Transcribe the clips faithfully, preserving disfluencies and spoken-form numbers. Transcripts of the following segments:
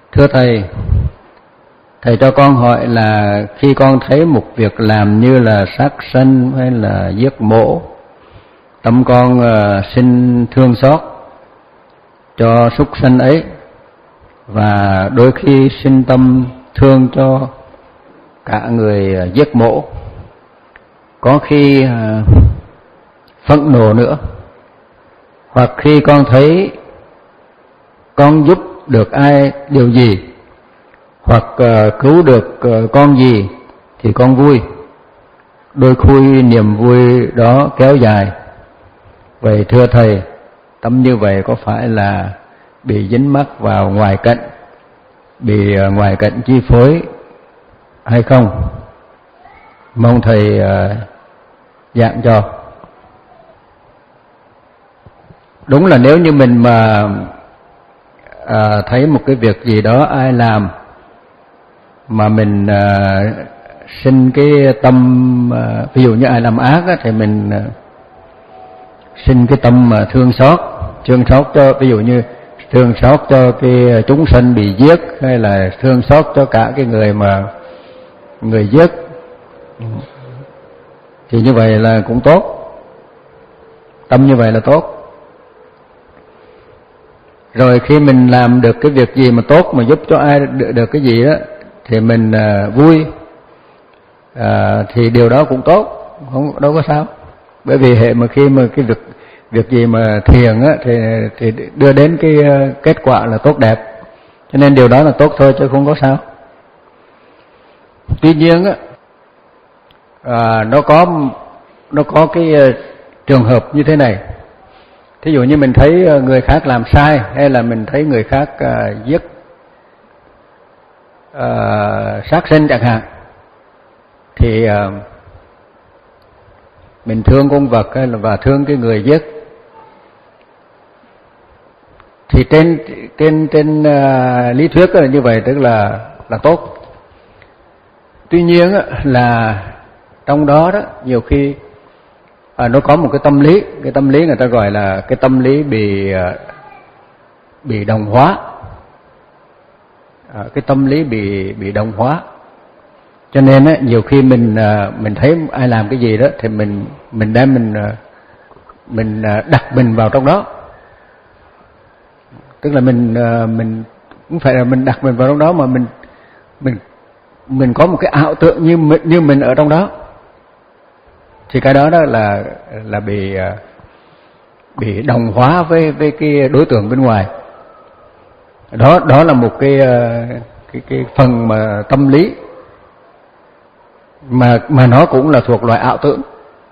Thưa Thầy, Thầy cho con hỏi là khi con thấy một việc làm như là sát sanh hay là giết mổ, tâm con uh, sinh thương xót cho súc sanh ấy, và đôi khi sinh tâm thương cho cả người uh, giết mổ, có khi uh, phẫn nộ nữa. Hoặc khi con thấy con giúp được ai điều gì, hoặc uh, cứu được uh, con gì thì con vui. Đôi khi niềm vui đó kéo dài. Vậy thưa Thầy, tâm như vậy có phải là bị dính mắc vào ngoài cảnh, bị uh, ngoài cảnh chi phối hay không? Mong Thầy uh, giảng cho. Đúng là nếu như mình mà à, thấy một cái việc gì đó ai làm mà mình à, sinh cái tâm, à, ví dụ như ai làm ác á, thì mình à, sinh cái tâm mà thương xót, thương xót cho, ví dụ như thương xót cho cái chúng sanh bị giết, hay là thương xót cho cả cái người mà người giết, thì như vậy là cũng tốt, tâm như vậy là tốt. Rồi khi mình làm được cái việc gì mà tốt, mà giúp cho ai được, được cái gì đó, thì mình à, vui, à, thì điều đó cũng tốt, không đâu có sao. Bởi vì hệ mà khi mà cái việc việc gì mà thiền á, thì thì đưa đến cái kết quả là tốt đẹp, cho nên điều đó là tốt thôi chứ không có sao. Tuy nhiên á, à, nó có nó có cái trường hợp như thế này. Thí dụ như mình thấy người khác làm sai, hay là mình thấy người khác uh, giết uh, sát sinh chẳng hạn, thì uh, mình thương con vật hay là và thương cái người giết, thì trên trên trên uh, lý thuyết là như vậy, tức là là tốt. Tuy nhiên là trong đó đó nhiều khi À, nó có một cái tâm lý, cái tâm lý người ta gọi là cái tâm lý bị bị đồng hóa, à, cái tâm lý bị bị đồng hóa. Cho nên á, nhiều khi mình mình thấy ai làm cái gì đó thì mình mình đem mình mình đặt mình vào trong đó, tức là mình mình cũng phải là mình đặt mình vào trong đó, mà mình mình mình có một cái ảo tưởng như như mình ở trong đó. Thì cái đó đó là là bị bị đồng hóa với với cái đối tượng bên ngoài. Đó đó là một cái cái cái phần mà tâm lý mà mà nó cũng là thuộc loại ảo tưởng.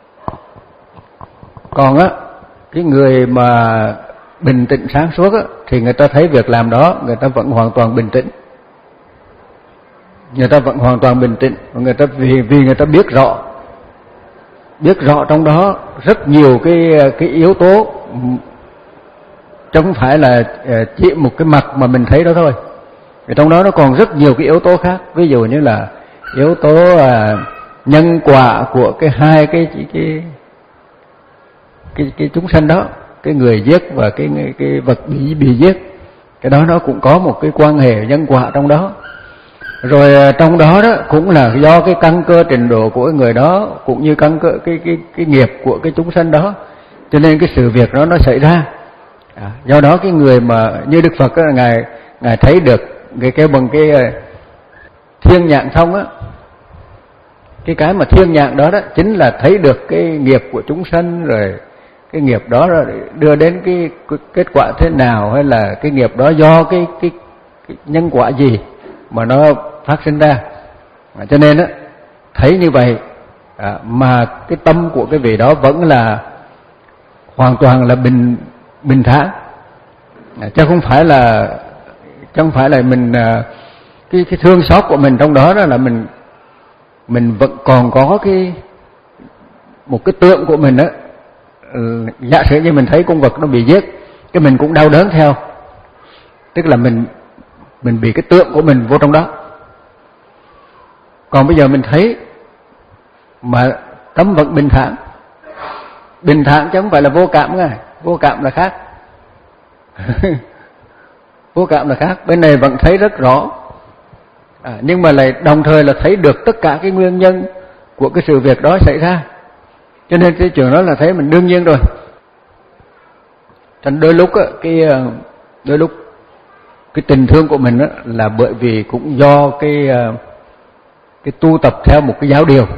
Còn á, cái người mà bình tĩnh sáng suốt á, thì người ta thấy việc làm đó người ta vẫn hoàn toàn bình tĩnh. Người ta vẫn hoàn toàn bình tĩnh, người ta vì vì người ta biết rõ biết rõ trong đó rất nhiều cái cái yếu tố, chứ không phải là chỉ một cái mặt mà mình thấy đó thôi. Ở trong đó nó còn rất nhiều cái yếu tố khác, ví dụ như là yếu tố à, nhân quả của cái hai cái cái cái cái, cái chúng sanh đó, cái người giết và cái cái vật bị bị giết, cái đó nó cũng có một cái quan hệ nhân quả trong đó. Rồi trong đó đó cũng là do cái căn cơ trình độ của người đó, cũng như căn cơ cái cái cái nghiệp của cái chúng sanh đó, cho nên cái sự việc đó nó xảy ra. À, do đó cái người mà như Đức Phật đó, ngài ngài thấy được cái cái bằng cái thiên nhãn thông á, cái cái mà thiên nhãn đó đó chính là thấy được cái nghiệp của chúng sanh, rồi cái nghiệp đó rồi đưa đến cái, cái kết quả thế nào, hay là cái nghiệp đó do cái cái, cái nhân quả gì mà nó phát sinh ra. À, cho nên á, thấy như vậy à, mà cái tâm của cái vị đó vẫn là hoàn toàn là bình bình thản, à, chứ không phải là chứ không phải là mình à, cái cái thương xót của mình trong đó đó là mình mình vẫn còn có cái một cái tượng của mình á. Giả sử như mình thấy con vật nó bị giết, cái mình cũng đau đớn theo, tức là mình mình bị cái tượng của mình vô trong đó. Còn bây giờ mình thấy mà tâm vẫn bình thản, bình thản chứ không phải là vô cảm. Ngay vô cảm là khác. vô cảm là khác, bên này vẫn thấy rất rõ, à, nhưng mà lại đồng thời là thấy được tất cả cái nguyên nhân của cái sự việc đó xảy ra, cho nên cái chuyện đó là thấy mình đương nhiên rồi. Thành đôi lúc á, cái đôi lúc cái tình thương của mình á, là bởi vì cũng do cái cái tu tập theo một cái giáo điều.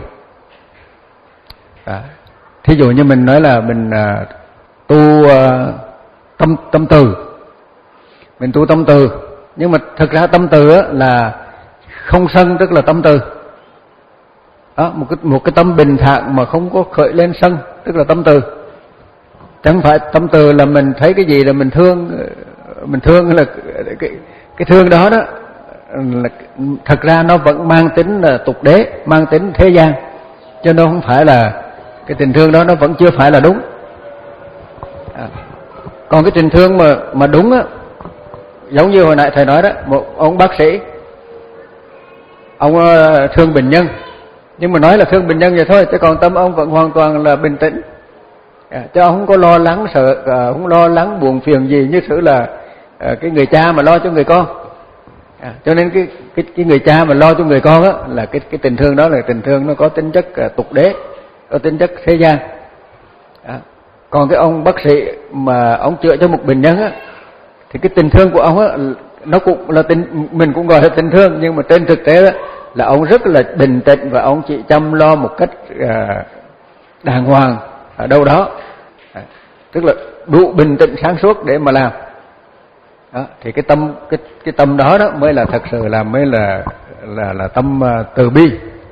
À, thí dụ như mình nói là mình uh, tu uh, tâm tâm từ, mình tu tâm từ, nhưng mà thực ra tâm từ á, là không sân, tức là tâm từ. Đó, một cái một cái tâm bình thản mà không có khởi lên sân, tức là tâm từ. Chẳng phải tâm từ là mình thấy cái gì là mình thương, mình thương là cái cái thương đó đó là thật ra nó vẫn mang tính là tục đế, mang tính thế gian, cho nó không phải là cái tình thương đó, nó vẫn chưa phải là đúng. À, còn cái tình thương mà mà đúng á, giống như hồi nãy thầy nói đó, một ông bác sĩ, ông thương bệnh nhân, nhưng mà nói là thương bệnh nhân vậy thôi, chứ còn tâm ông vẫn hoàn toàn là bình tĩnh, à, chứ ông không có lo lắng sợ, à, không lo lắng buồn phiền gì như sự là à, cái người cha mà lo cho người con. À, cho nên cái cái cái người cha mà lo cho người con á, là cái cái tình thương đó là tình thương nó có tính chất à, tục đế, có tính chất thế gian. À, còn cái ông bác sĩ mà ông chữa cho một bệnh nhân á, thì cái tình thương của ông á, nó cũng là tình, mình cũng gọi là tình thương, nhưng mà trên thực tế đó, là ông rất là bình tĩnh và ông chỉ chăm lo một cách à, đàng hoàng ở đâu đó, à, tức là đủ bình tĩnh sáng suốt để mà làm. Đó, thì cái tâm cái cái tâm đó đó mới là thật sự là mới là là là tâm uh, từ bi.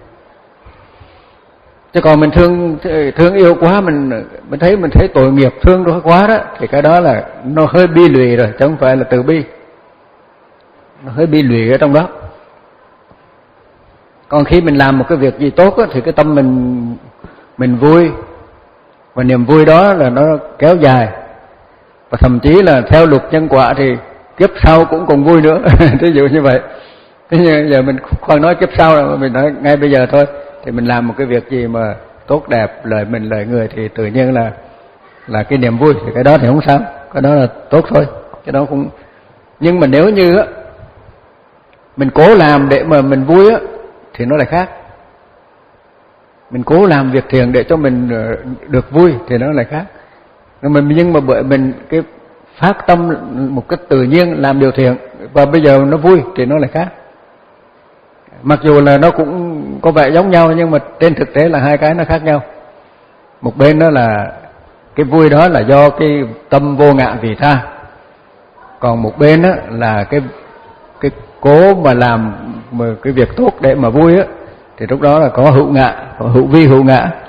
Chứ còn mình thương thương yêu quá, mình mình thấy mình thấy tội nghiệp thương đó quá đó, thì cái đó là nó hơi bi lụy rồi, chứ không phải là từ bi, nó hơi bi lụy ở trong đó. Còn khi mình làm một cái việc gì tốt á, thì cái tâm mình mình vui, và niềm vui đó là nó kéo dài, và thậm chí là theo luật nhân quả thì kiếp sau cũng còn vui nữa. Ví dụ như vậy. Thế nhưng giờ mình khoan nói kiếp sau rồi, mình nói ngay bây giờ thôi, thì mình làm một cái việc gì mà tốt đẹp, lợi mình lợi người, thì tự nhiên là là cái niềm vui, thì cái đó thì không sao, cái đó là tốt thôi, cái đó cũng. Nhưng mà nếu như á mình cố làm để mà mình vui á, thì nó lại khác. Mình cố làm việc thiện để cho mình được vui thì nó lại khác. Nhưng mà bởi mình cái phát tâm một cách tự nhiên làm điều thiện, và bây giờ nó vui thì nó lại khác. Mặc dù là nó cũng có vẻ giống nhau, nhưng mà trên thực tế là hai cái nó khác nhau. Một bên đó là cái vui đó là do cái tâm vô ngã vị tha, còn một bên đó là cái cái cố mà làm mà cái việc tốt để mà vui á, thì lúc đó là có hữu ngã, có hữu vi hữu ngã.